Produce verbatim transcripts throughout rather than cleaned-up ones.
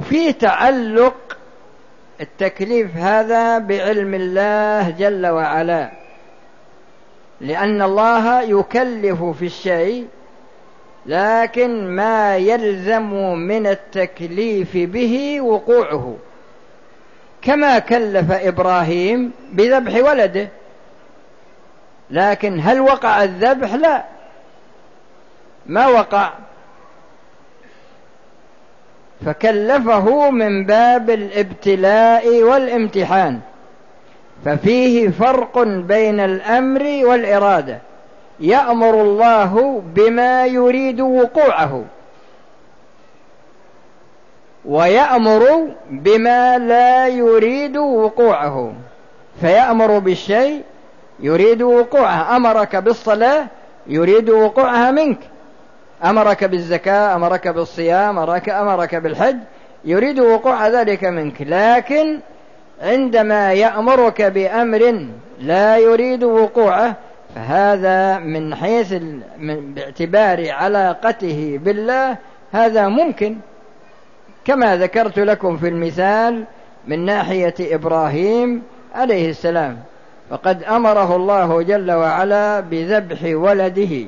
وفي تعلق التكليف هذا بعلم الله جل وعلا، لأن الله يكلف في الشيء، لكن ما يلزم من التكليف به وقوعه، كما كلف إبراهيم بذبح ولده، لكن هل وقع الذبح؟ لا، ما وقع، فكلفه من باب الابتلاء والامتحان. ففيه فرق بين الأمر والإرادة، يأمر الله بما يريد وقوعه، ويأمر بما لا يريد وقوعه، فيأمر بالشيء يريد وقوعه، أمرك بالصلاة يريد وقوعها منك، أمرك بالزكاة، أمرك بالصيام، أمرك, أمرك بالحج، يريد وقوع ذلك منك. لكن عندما يأمرك بأمر لا يريد وقوعه، فهذا من حيث من باعتبار علاقته بالله هذا ممكن، كما ذكرت لكم في المثال من ناحية إبراهيم عليه السلام، فقد أمره الله جل وعلا بذبح ولده،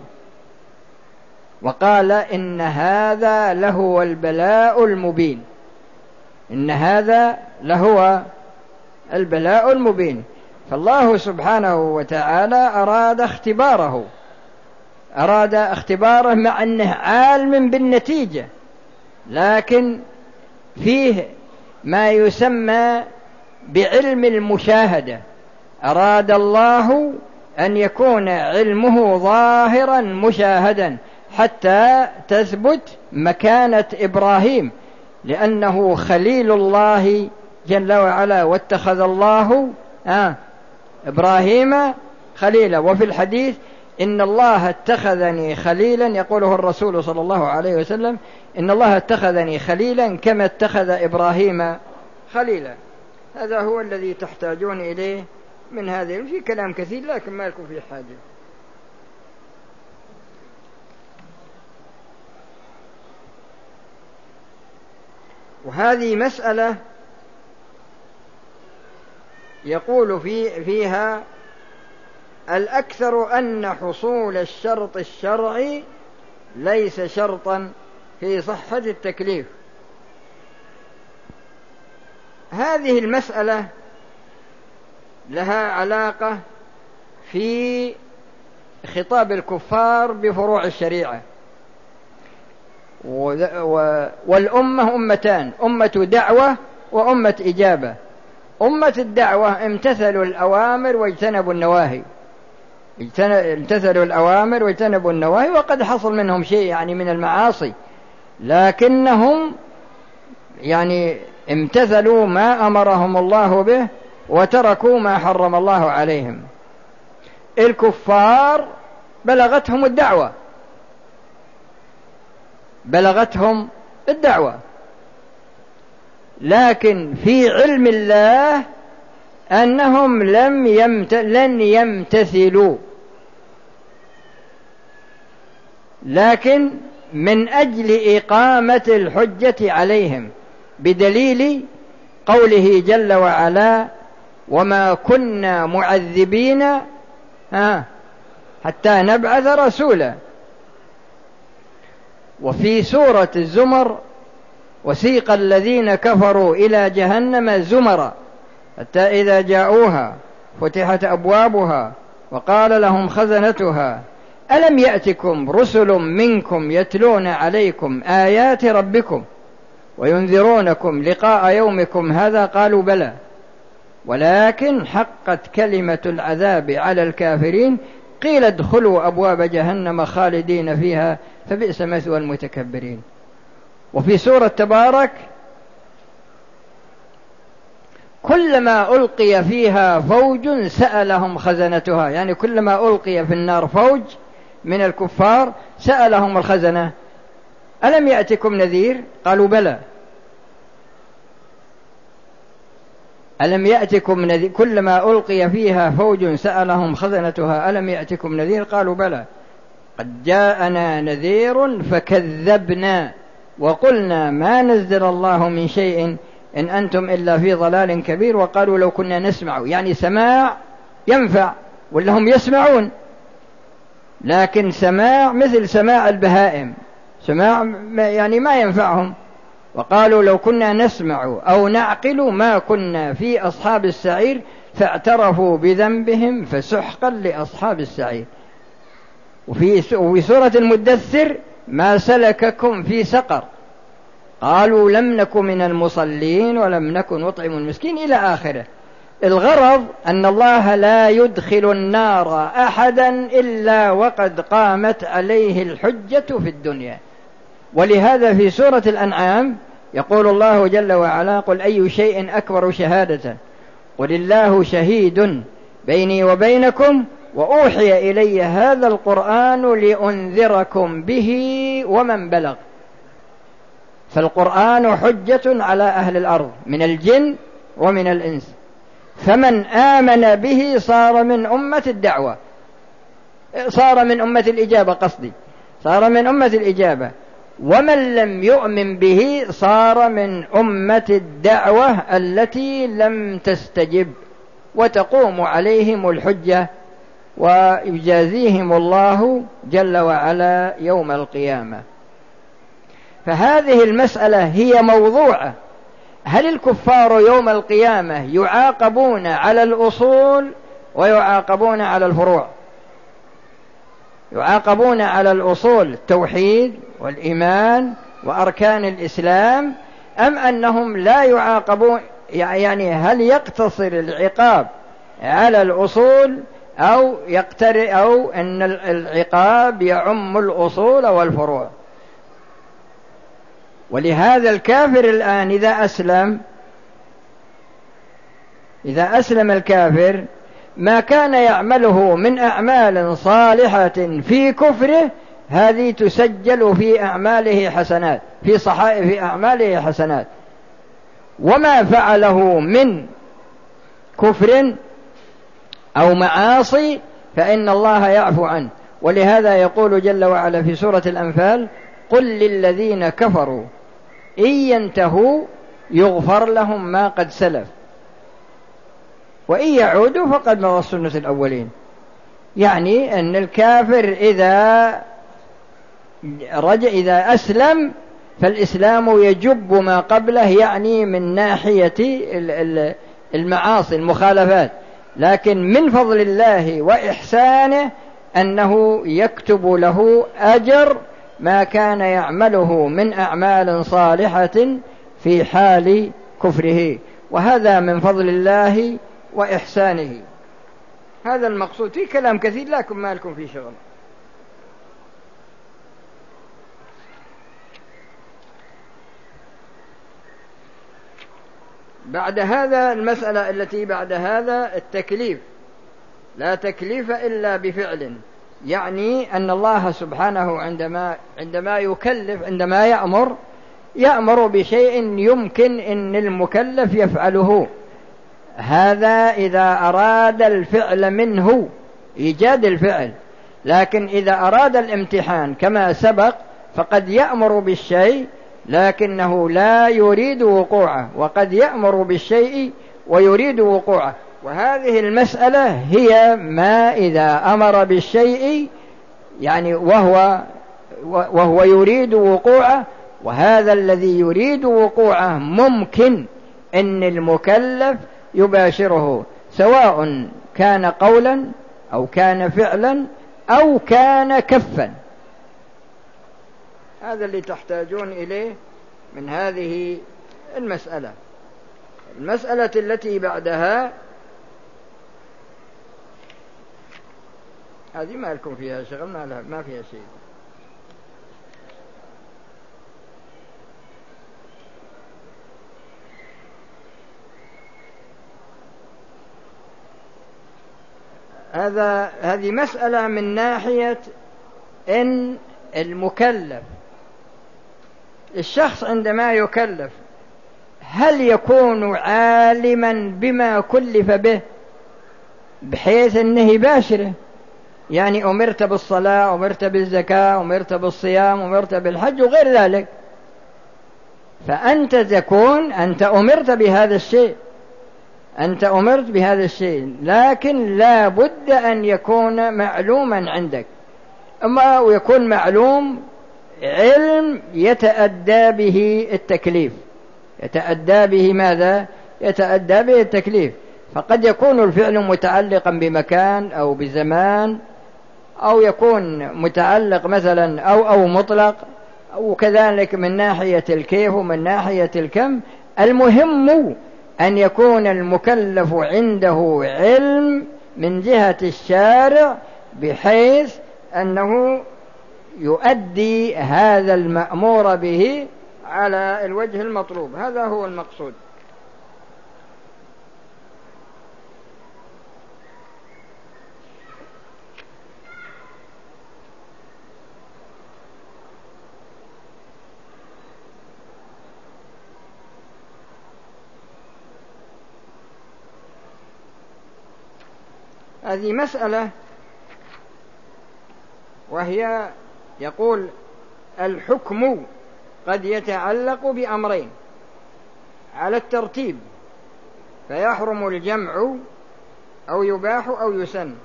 وقال إن هذا لهو البلاء المبين، إن هذا لهو البلاء المبين. فالله سبحانه وتعالى أراد اختباره، أراد اختباره مع أنه عالم بالنتيجة، لكن فيه ما يسمى بعلم المشاهدة، أراد الله أن يكون علمه ظاهرا مشاهدا حتى تثبت مكانة إبراهيم، لأنه خليل الله جل وعلا، واتخذ الله آه إبراهيم خليلا. وفي الحديث إن الله اتخذني خليلا، يقوله الرسول صلى الله عليه وسلم، إن الله اتخذني خليلا كما اتخذ إبراهيم خليلا. هذا هو الذي تحتاجون إليه من هذه، في كلام كثير لكن ما لكم فيه حاجة. وهذه مسألة يقول في فيها الأكثر أن حصول الشرط الشرعي ليس شرطا في صحة التكليف. هذه المسألة لها علاقة في خطاب الكفار بفروع الشريعة، والأمة أمتان، أمة دعوة وأمة إجابة. أمة الدعوة امتثلوا الأوامر واجتنبوا النواهي، امتثلوا الأوامر واجتنبوا النواهي، وقد حصل منهم شيء يعني من المعاصي، لكنهم يعني امتثلوا ما أمرهم الله به وتركوا ما حرم الله عليهم. الكفار بلغتهم الدعوة، بلغتهم الدعوة، لكن في علم الله أنهم لم يمت... لن يمتثلوا، لكن من أجل إقامة الحجة عليهم بدليل قوله جل وعلا وما كنا معذبين ها حتى نبعث رسولا. وفي سورة الزمر وسيق الذين كفروا إلى جهنم زمرا حتى إذا جاءوها فتحت أبوابها وقال لهم خزنتها ألم يأتكم رسل منكم يتلون عليكم آيات ربكم وينذرونكم لقاء يومكم هذا قالوا بلى ولكن حقت كلمة العذاب على الكافرين قيل ادخلوا أبواب جهنم خالدين فيها فبئس مثوى المتكبرين. وفي سورة تبارك كلما ألقي فيها فوج سألهم خزنتها، يعني كلما ألقي في النار فوج من الكفار سألهم الخزنة ألم يأتكم نذير قالوا بلى ألم يأتكم نذير، كلما ألقي فيها فوج سألهم خزنتها ألم يأتكم نذير قالوا بلى قد جاءنا نذير فكذبنا وقلنا ما نزل الله من شيء إن أنتم إلا في ضلال كبير. وقالوا لو كنا نسمع، يعني سماع ينفع ولا هم يسمعون، لكن سماع مثل سماع البهائم، سماع يعني ما ينفعهم. وقالوا لو كنا نسمع أو نعقل ما كنا في أصحاب السعير فاعترفوا بذنبهم فسحقا لأصحاب السعير. وفي سورة المدثر ما سلككم في سقر قالوا لم نكن من المصلين ولم نكن نطعم المسكين إلى آخره. الغرض أن الله لا يدخل النار أحدا إلا وقد قامت عليه الحجة في الدنيا. ولهذا في سورة الأنعام يقول الله جل وعلا قل أي شيء أكبر شهادة قل الله شهيد بيني وبينكم وأوحي إلي هذا القرآن لأنذركم به ومن بلغ. فالقرآن حجة على أهل الأرض من الجن ومن الإنس، فمن آمن به صار من أمة الدعوة، صار من أمة الإجابة، قصدي صار من أمة الإجابة. ومن لم يؤمن به صار من أمة الدعوة التي لم تستجب، وتقوم عليهم الحجة ويجازيهم الله جل وعلا يوم القيامة. فهذه المسألة هي موضوعة. هل الكفار يوم القيامة يعاقبون على الأصول ويعاقبون على الفروع؟ يعاقبون على الأصول التوحيد والإيمان وأركان الإسلام، أم أنهم لا يعاقبون؟ يعني هل يقتصر العقاب على الأصول أو يقتر أو أن العقاب يعم الأصول والفروع؟ ولهذا الكافر الآن إذا أسلم إذا أسلم الكافر ما كان يعمله من أعمال صالحة في كفره هذه تسجل في أعماله حسنات، في صحائف أعماله حسنات، وما فعله من كفر أو معاصي فإن الله يعفو عنه. ولهذا يقول جل وعلا في سورة الأنفال قل للذين كفروا إن ينتهوا يغفر لهم ما قد سلف وإن يعودوا فقد مضت سنة الأولين. يعني أن الكافر إذا رجع إذا أسلم فالإسلام يجب ما قبله، يعني من ناحية المعاصي المخالفات، لكن من فضل الله وإحسانه أنه يكتب له أجر ما كان يعمله من أعمال صالحة في حال كفره، وهذا من فضل الله وإحسانه. هذا المقصود. في كلام كثير لكن ما لكم في شغل. بعد هذا المسألة التي بعد هذا التكليف، لا تكليف إلا بفعل، يعني أن الله سبحانه عندما عندما يكلف عندما يأمر يأمر بشيء يمكن أن المكلف يفعله، هذا إذا أراد الفعل منه إيجاد الفعل. لكن إذا أراد الامتحان كما سبق فقد يأمر بالشيء لكنه لا يريد وقوعه، وقد يأمر بالشيء ويريد وقوعه. وهذه المسألة هي ما إذا أمر بالشيء يعني وهو وهو يريد وقوعه، وهذا الذي يريد وقوعه ممكن أن المكلف يباشره، سواء كان قولا أو كان فعلا أو كان كفا. هذا اللي تحتاجون إليه من هذه المسألة. المسألة التي بعدها هذه ما لكم فيها شغل، ما, ما فيها شيء. هذا هذه مسألة من ناحية إن المكلف الشخص عندما يكلف هل يكون عالما بما كلف به بحيث أنه يباشره؟ يعني أمرت بالصلاة، أمرت بالزكاة، أمرت بالصيام، أمرت بالحج وغير ذلك، فأنت تكون أنت أمرت بهذا الشيء، أنت أمرت بهذا الشيء، لكن لا بد أن يكون معلوما عندك، أما ويكون معلوم علم يتأدى به التكليف، يتأدى به ماذا؟ يتأدى به التكليف. فقد يكون الفعل متعلقا بمكان أو بزمان، أو يكون متعلق مثلا أو أو مطلق، أو كذلك من ناحية الكيف ومن ناحية الكم. المهم أن يكون المكلف عنده علم من جهة الشارع بحيث أنه يؤدي هذا المأمور به على الوجه المطلوب. هذا هو المقصود. هذه مسألة، وهي يقول الحكم قد يتعلق بأمرين على الترتيب، فيحرم الجمع أو يباح أو يسن.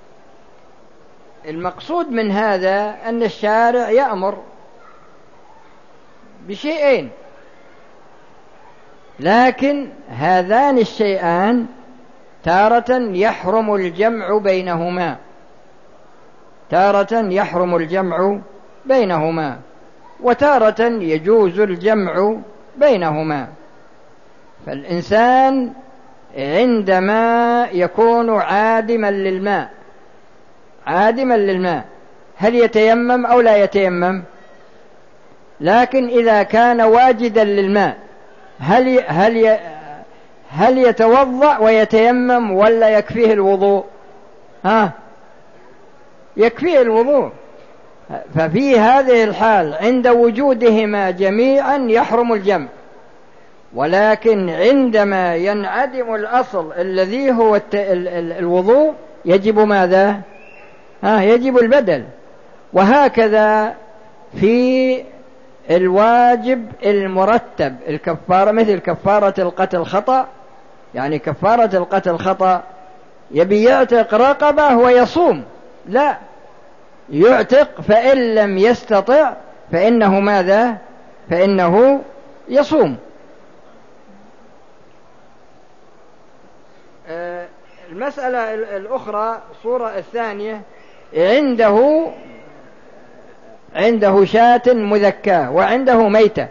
المقصود من هذا أن الشارع يأمر بشيئين، لكن هذان الشيئان تارة يحرم الجمع بينهما، تارة يحرم الجمع بينهما، وتارة يجوز الجمع بينهما. فالإنسان عندما يكون عادما للماء، عادما للماء، هل يتيمم أو لا يتيمم؟ لكن إذا كان واجدا للماء هل هل هل يتوضأ ويتيمم ولا يكفيه الوضوء؟ ها، يكفيه الوضوء. ففي هذه الحال عند وجودهما جميعا يحرم الجمع، ولكن عندما ينعدم الأصل الذي هو الوضوء يجب ماذا؟ ها، يجب البدل. وهكذا في الواجب المرتب، الكفارة، مثل كفارة القتل خطأ، يعني كفارة القتل خطأ يبي يعتق رقبة ويصوم، لا، يعتق، فإن لم يستطع فإنه ماذا؟ فإنه يصوم. المسألة الأخرى، صورة الثانية، عنده عنده شاة مذكاة وعنده ميتة،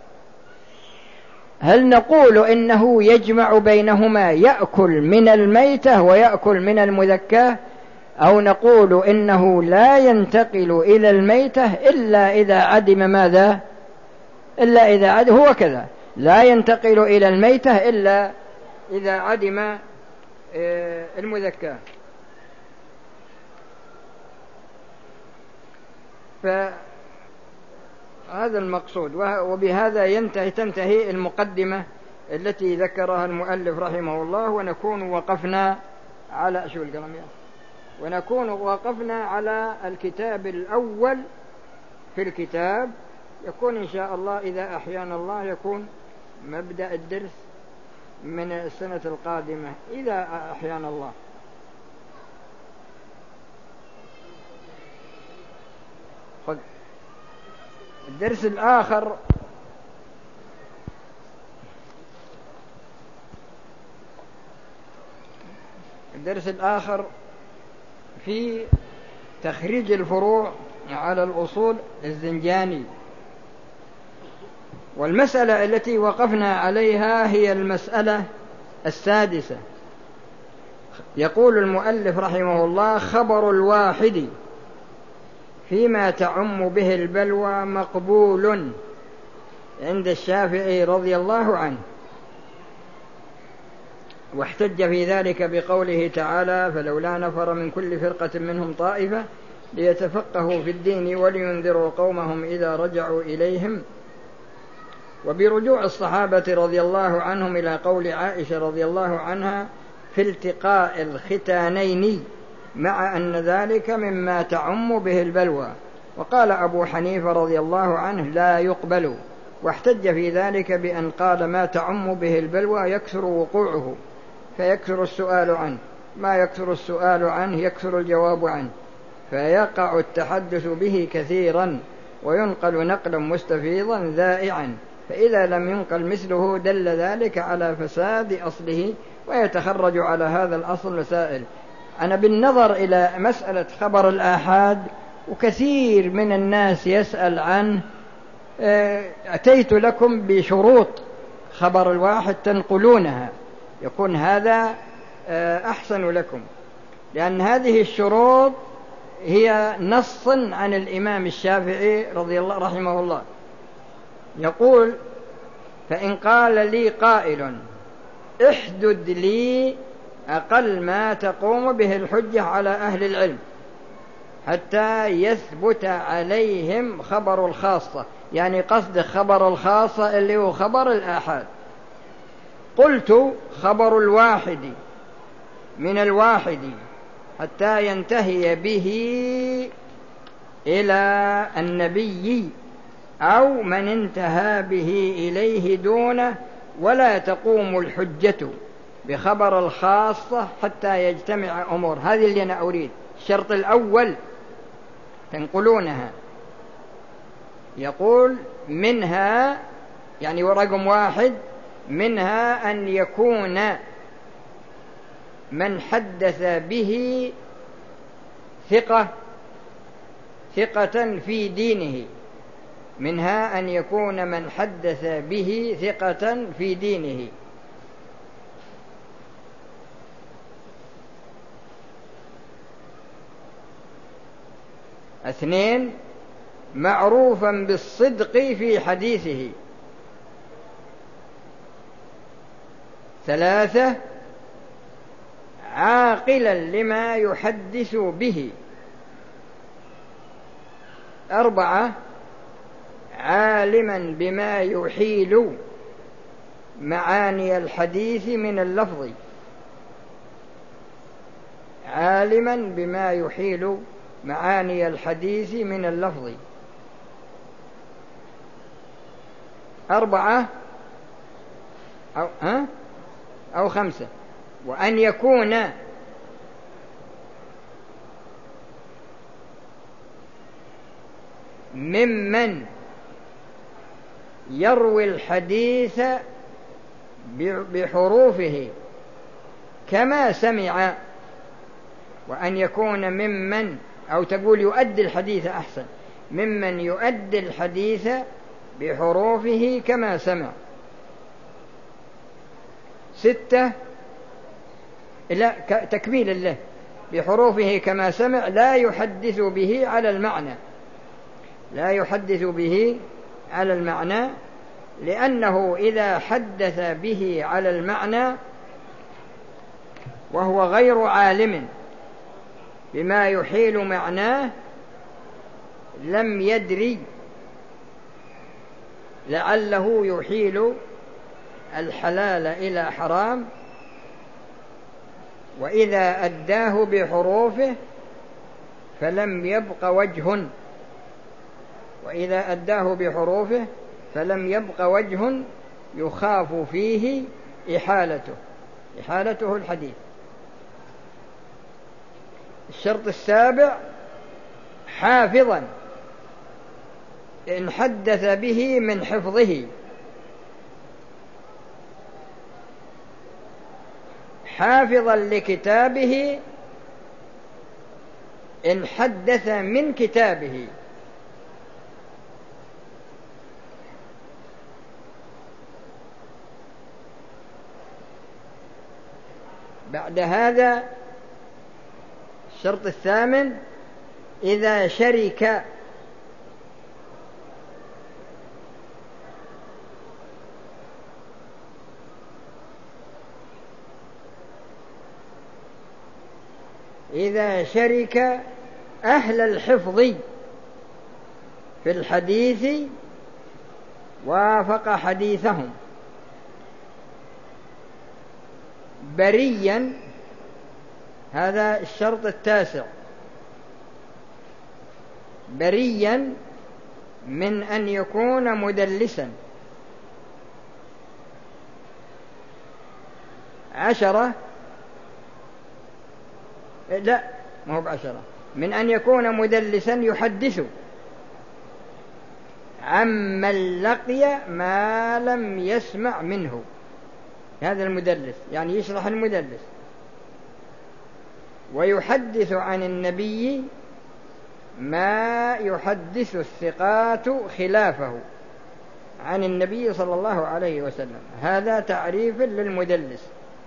هل نقول إنه يجمع بينهما، يأكل من الميتة ويأكل من المذكاة، أو نقول إنه لا ينتقل إلى الميتة إلا إذا عدم ماذا؟ إلا إذا عدم، هو كذا، لا ينتقل إلى الميتة إلا إذا عدم المذكاة. فهذا المقصود. وبهذا ينتهي تنتهي المقدمة التي ذكرها المؤلف رحمه الله. ونكون وقفنا على شو القلم يا ونكون وقفنا على الكتاب الأول في الكتاب. يكون إن شاء الله إذا أحيانا الله يكون مبدأ الدرس من السنة القادمة إذا أحيانا الله. خذ الدرس الآخر الدرس الآخر في تخريج الفروع على الأصول الزنجاني. والمسألة التي وقفنا عليها هي المسألة السادسة. يقول المؤلف رحمه الله: خبر الواحد فيما تعم به البلوى مقبول عند الشافعي رضي الله عنه. واحتج في ذلك بقوله تعالى: فلولا نفر من كل فرقة منهم طائفة ليتفقهوا في الدين ولينذروا قومهم إذا رجعوا إليهم. وبرجوع الصحابة رضي الله عنهم إلى قول عائشة رضي الله عنها في التقاء الختانين، مع أن ذلك مما تعم به البلوى. وقال أبو حنيفة رضي الله عنه: لا يقبل، واحتج في ذلك بأن قال ما تعم به البلوى يكثر وقوعه فيكثر السؤال عنه، ما يكثر السؤال عنه يكثر الجواب عنه، فيقع التحدث به كثيرا وينقل نقلا مستفيضا ذائعا، فإذا لم ينقل مثله دل ذلك على فساد أصله ويتخرج على هذا الأصل مسائل. أنا بالنظر إلى مسألة خبر الآحاد وكثير من الناس يسأل عنه، أتيت لكم بشروط خبر الواحد تنقلونها يكون هذا أحسن لكم، لأن هذه الشروط هي نص عن الإمام الشافعي رضي الله رحمه الله، يقول: فإن قال لي قائل احدد لي أقل ما تقوم به الحجة على أهل العلم حتى يثبت عليهم خبر الخاصة، يعني قصد خبر الخاصة اللي هو خبر الآحاد، قلت: خبر الواحد من الواحد حتى ينتهي به إلى النبي أو من انتهى به إليه دونه، ولا تقوم الحجة بخبر الخاصة حتى يجتمع أمور. هذه اللي أنا أريد. الشرط الأول تنقلونها، يقول منها يعني ورقم واحد منها أن يكون من حدث به ثقة ثقة في دينه، منها أن يكون من حدث به ثقة في دينه. اثنين، معروفا بالصدق في حديثه. ثلاثة، عاقلا لما يحدث به. أربعة، عالما بما يحيل معاني الحديث من اللفظ، عالما بما يحيل معاني الحديث من اللفظ. أربعة أو, ها؟ أو خمسة، وأن يكون ممن يروي الحديث بحروفه كما سمع، وأن يكون ممن، أو تقول يؤدي الحديث أحسن، ممن يؤدي الحديث بحروفه كما سمع. ستة، لا تكميل له، بحروفه كما سمع لا يحدث به على المعنى، لا يحدث به على المعنى، لأنه إذا حدث به على المعنى وهو غير عالم بما يحيل معناه لم يدري، لعله يحيل الحلال إلى حرام، وإذا أداه بحروفه فلم يبق وجه، وإذا أداه بحروفه فلم يبق وجه يخاف فيه إحالته إحالته الحديث. الشرط السابع، حافظا إن حدث به من حفظه، حافظا لكتابه إن حدث من كتابه. بعد هذا الشرط الثامن، إذا شرك إذا شرك أهل الحفظ في الحديث وافق حديثهم بريا. هذا الشرط التاسع، بريا من أن يكون مدلسا، عشرة، لا ما هو بعشرة، من أن يكون مدلسا يحدث عمن لقي ما لم يسمع منه، هذا المدلس يعني يشرح المدلس، ويحدث عن النبي ما يحدث الثقات خلافه عن النبي صلى الله عليه وسلم. هذا تعريف للمدلس.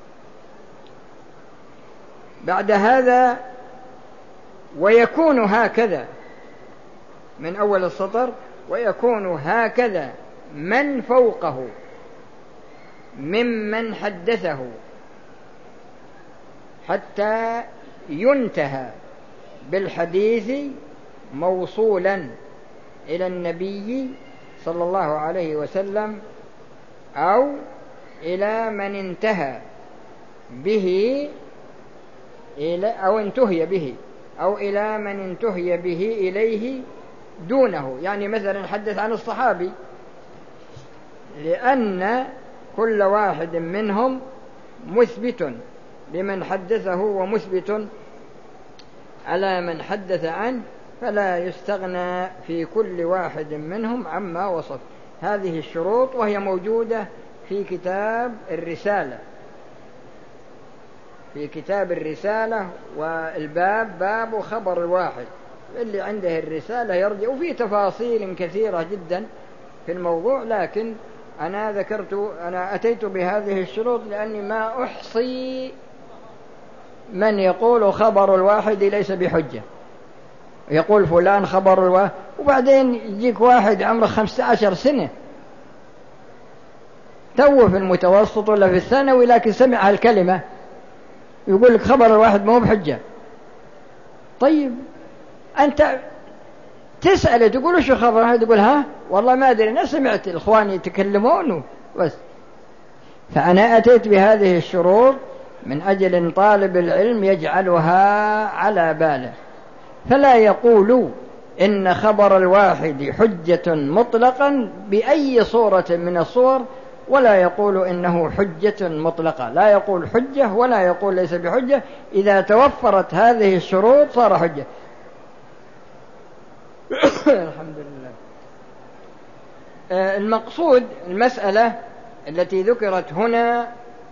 بعد هذا ويكون هكذا من أول السطر، ويكون هكذا من فوقه ممن حدثه حتى ينتهى بالحديث موصولا إلى النبي صلى الله عليه وسلم، أو إلى من انتهى به أو انتهي به أو إلى من انتهي به إليه دونه. يعني مثلا حدث عن الصحابي، لأن كل واحد منهم مثبت لمن حدثه ومثبت على من حدث عنه، فلا يستغنى في كل واحد منهم عما وصف. هذه الشروط وهي موجودة في كتاب الرسالة، في كتاب الرسالة، والباب باب خبر الواحد، اللي عنده الرسالة يرجع، وفي تفاصيل كثيرة جدا في الموضوع، لكن أنا ذكرت أنا أتيت بهذه الشروط لأني ما أحصي من يقول خبر الواحد ليس بحجة، يقول فلان خبر الواحد، وبعدين يجيك واحد عمره خمسة عشر سنة تو في المتوسط ولا في الثانوي، لكن سمع هالكلمة يقول لك خبر الواحد ما هو بحجة. طيب أنت تسأله تقول شو خبر الواحد، يقول ها والله ما أدري، أنا سمعت الإخوان يتكلمون بس. فأنا أتيت بهذه الشروط من أجل أن طالب العلم يجعلها على باله، فلا يقول إن خبر الواحد حجة مطلقا بأي صورة من الصور، ولا يقول إنه حجة مطلقة، لا يقول حجة ولا يقول ليس بحجة. إذا توفرت هذه الشروط صار حجة. الحمد لله. المقصود المسألة التي ذكرت هنا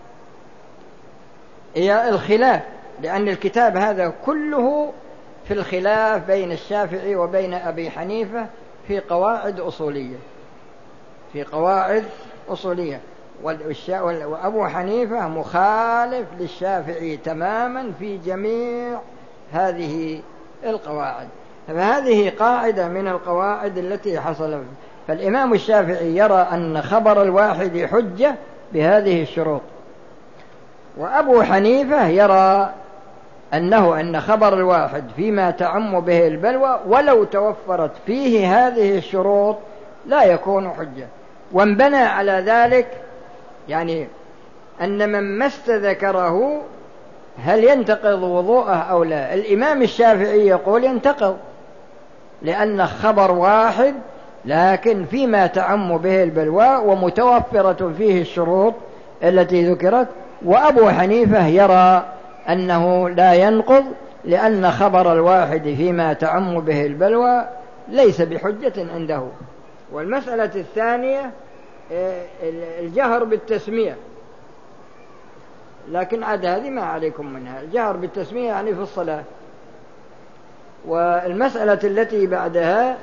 هي الخلاف، لأن الكتاب هذا كله في الخلاف بين الشافعي وبين أبي حنيفة في قواعد أصولية، في قواعد أصولية، وأبو حنيفة مخالف للشافعي تماما في جميع هذه القواعد. فهذه قاعدة من القواعد التي حصل. فالإمام الشافعي يرى أن خبر الواحد حجة بهذه الشروط، وأبو حنيفة يرى أنه أن خبر الواحد فيما تعم به البلوى ولو توفرت فيه هذه الشروط لا يكون حجة. وانبنى على ذلك يعني أن من مس ذكره هل ينتقض وضوءه أو لا. الإمام الشافعي يقول ينتقض، لأن خبر واحد لكن فيما تعم به البلوى ومتوفرة فيه الشروط التي ذكرت. وأبو حنيفة يرى أنه لا ينقض، لأن خبر الواحد فيما تعم به البلوى ليس بحجة عنده. والمسألة الثانية الجهر بالتسمية، لكن عاد هذه ما عليكم منها. الجهر بالتسمية يعني في الصلاة. والمسألة التي بعدها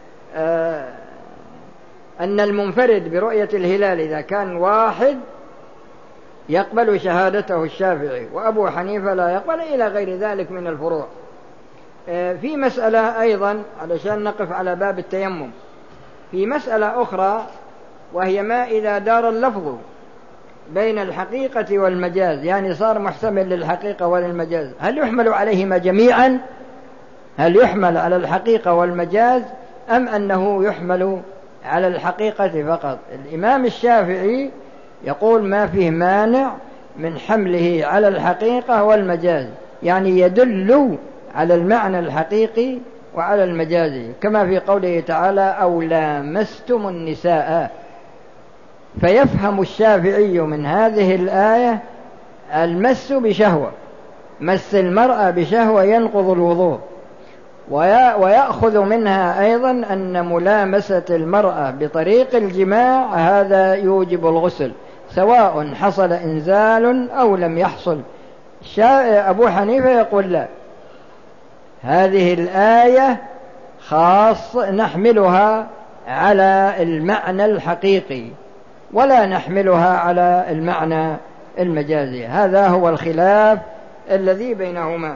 أن المنفرد برؤية الهلال إذا كان واحد يقبل شهادته الشافعي، وأبو حنيفة لا يقبل، إلى غير ذلك من الفروع. في مسألة أيضا علشان نقف على باب التيمم، في مسألة أخرى وهي ما إذا دار اللفظ بين الحقيقة والمجاز، يعني صار محتمل للحقيقة وللمجاز، هل يحمل عليهما جميعا؟ هل يحمل على الحقيقة والمجاز أم أنه يحمل على الحقيقة فقط؟ الإمام الشافعي يقول ما فيه مانع من حمله على الحقيقة والمجاز، يعني يدل على المعنى الحقيقي وعلى المجازي، كما في قوله تعالى أو لامستم النساء. فيفهم الشافعي من هذه الآية المس بشهوة، مس المرأة بشهوة ينقض الوضوء. ويأخذ منها أيضا أن ملامسة المرأة بطريق الجماع هذا يوجب الغسل سواء حصل إنزال أو لم يحصل. أبو حنيفة يقول لا، هذه الآية خاص نحملها على المعنى الحقيقي ولا نحملها على المعنى المجازي. هذا هو الخلاف الذي بينهما.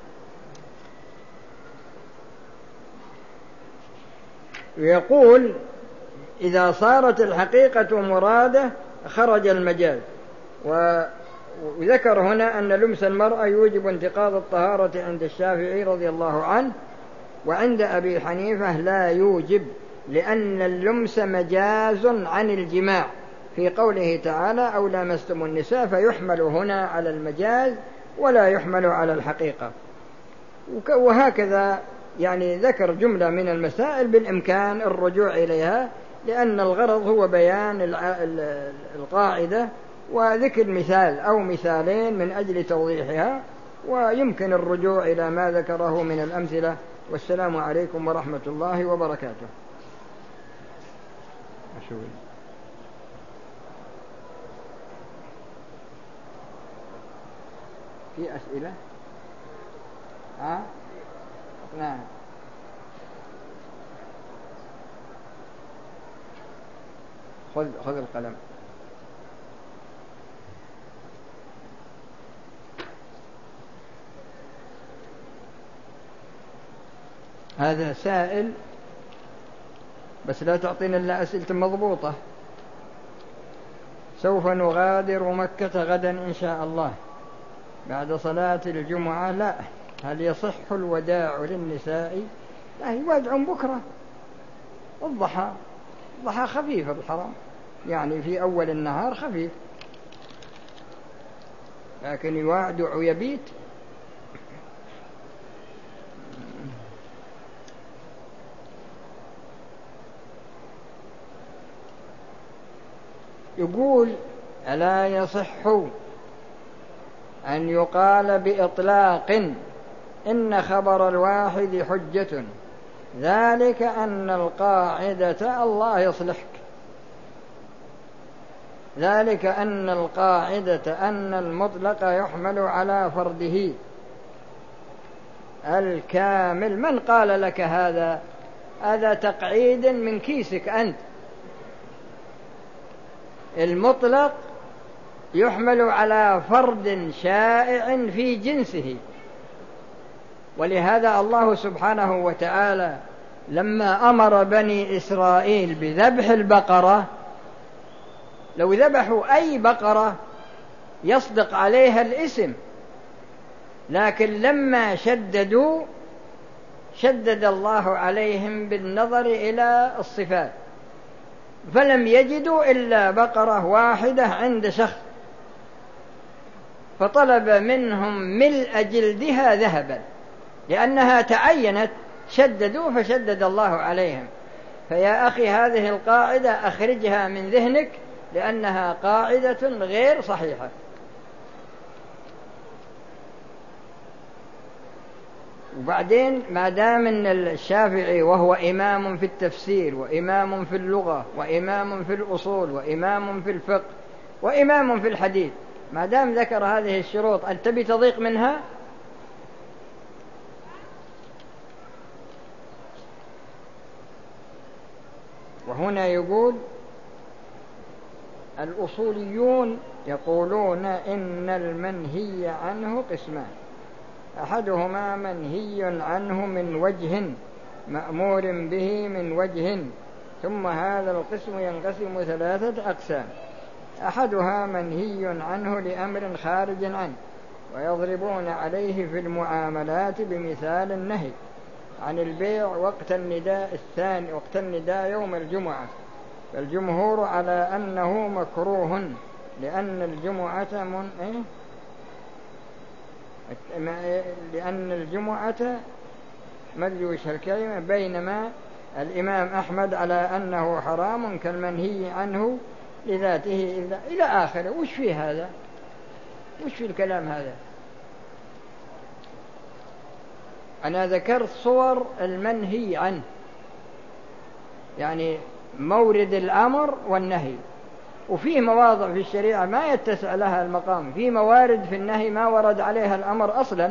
يقول إذا صارت الحقيقة مرادة خرج المجاز. وذكر هنا أن لمس المرأة يوجب انتقاض الطهارة عند الشافعي رضي الله عنه، وعند أبي حنيفة لا يوجب، لأن اللمس مجاز عن الجماع في قوله تعالى أو لامستم النساء، فيحمل هنا على المجاز ولا يحمل على الحقيقة. وهكذا يعني ذكر جملة من المسائل بالإمكان الرجوع إليها، لأن الغرض هو بيان القاعدة وذكر مثال أو مثالين من أجل توضيحها، ويمكن الرجوع إلى ما ذكره من الأمثلة. والسلام عليكم ورحمة الله وبركاته. في أسئلة؟ ها؟ نعم. خذ خذ القلم. هذا سائل، بس لا تعطينا إلا أسئلة مضبوطة. سوف نغادر مكة غدا إن شاء الله بعد صلاة الجمعة. لا، هل يصح الوداع للنساء؟ لا، يودعون بكرة الضحى، الضحى خفيف الحرام، يعني في أول النهار خفيف، لكن يودع ويبيت. يقول ألا يصح أن يقال بإطلاق إن خبر الواحد حجة، ذلك أن القاعدة الله يصلحك، ذلك أن القاعدة أن المطلق يحمل على فرده الكامل. من قال لك هذا؟ هذا تقعيد من كيسك أنت. المطلق يحمل على فرد شائع في جنسه، ولهذا الله سبحانه وتعالى لما أمر بني إسرائيل بذبح البقرة، لو ذبحوا أي بقرة يصدق عليها الاسم، لكن لما شددوا شدد الله عليهم بالنظر إلى الصفات، فلم يجدوا إلا بقرة واحدة عند شخص، فطلب منهم ملء جلدها ذهبا لأنها تعينت، شددوا فشدد الله عليهم. فيا أخي هذه القاعدة أخرجها من ذهنك، لأنها قاعدة غير صحيحة. وبعدين ما دام ان الشافعي وهو إمام في التفسير وإمام في اللغة وإمام في الأصول وإمام في الفقه وإمام في الحديث، ما دام ذكر هذه الشروط أن تبي تضيق منها؟ وهنا يقول الأصوليون يقولون إن المنهي عنه قسمان، أحدهما منهي عنه من وجه مأمور به من وجه، ثم هذا القسم ينقسم ثلاثة أقسام. أحدها منهي عنه لأمر خارج عنه، ويضربون عليه في المعاملات بمثال النهي عن البيع وقت النداء الثاني وقت النداء يوم الجمعة، فالجمهور على أنه مكروه لأن الجمعة من إيه؟ لأن الجمعة مدلوش الكلمة، بينما الإمام أحمد على أنه حرام كالمنهي عنه لذاته إلى آخره. وش في هذا؟ وش في الكلام هذا؟ أنا ذكرت صور المنهي عنه، يعني مورد الأمر والنهي، وفيه مواضع في الشريعة ما يتسع لها المقام، في موارد في النهي ما ورد عليها الأمر أصلا،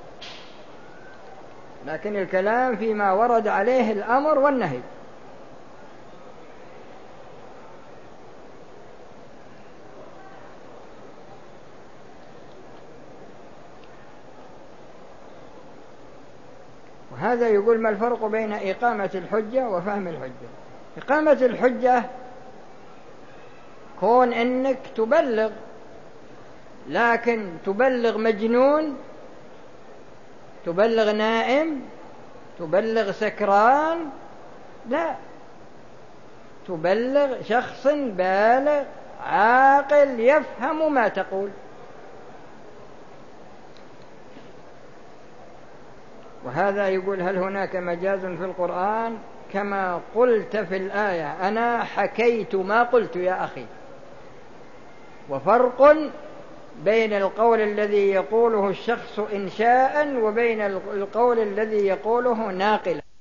لكن الكلام فيما ورد عليه الأمر والنهي. وهذا يقول: ما الفرق بين إقامة الحجة وفهم الحجة؟ إقامة الحجة كون إنك تبلغ، لكن تبلغ مجنون، تبلغ نائم، تبلغ سكران، لا، تبلغ شخص بالغ عاقل يفهم ما تقول. وهذا يقول: هل هناك مجاز في القرآن كما قلت في الآية؟ أنا حكيت ما قلت يا أخي. وفرق بين القول الذي يقوله الشخص إنشاء وبين القول الذي يقوله ناقلا.